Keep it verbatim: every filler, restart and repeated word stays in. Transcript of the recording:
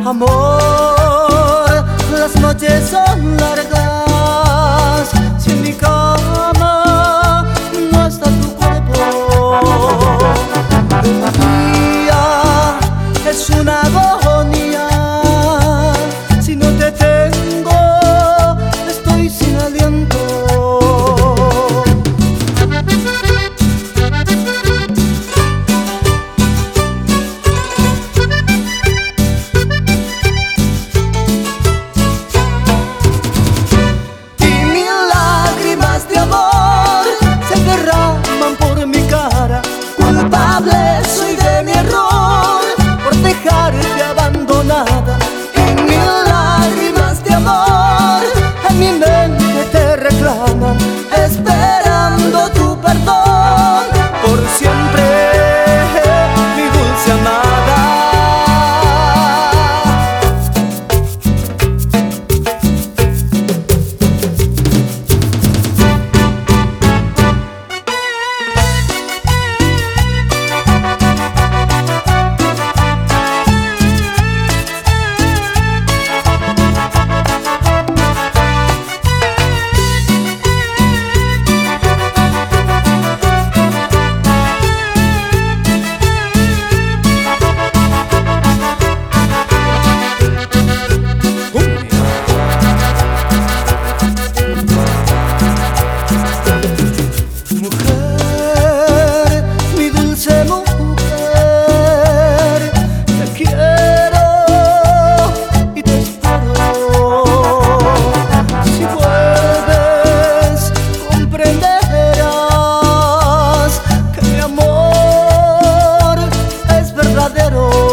Amor, las noches son largas, si en mi cama no está tu cuerpo. Un día es una agonía, si no te tengo estoy sin aliento. Culpable soy de mi error por dejarte abandonada. Y mil lágrimas de amor en mi mente te reclaman, esperando tu perdón por siempre, mi dulce amada. Verdadero.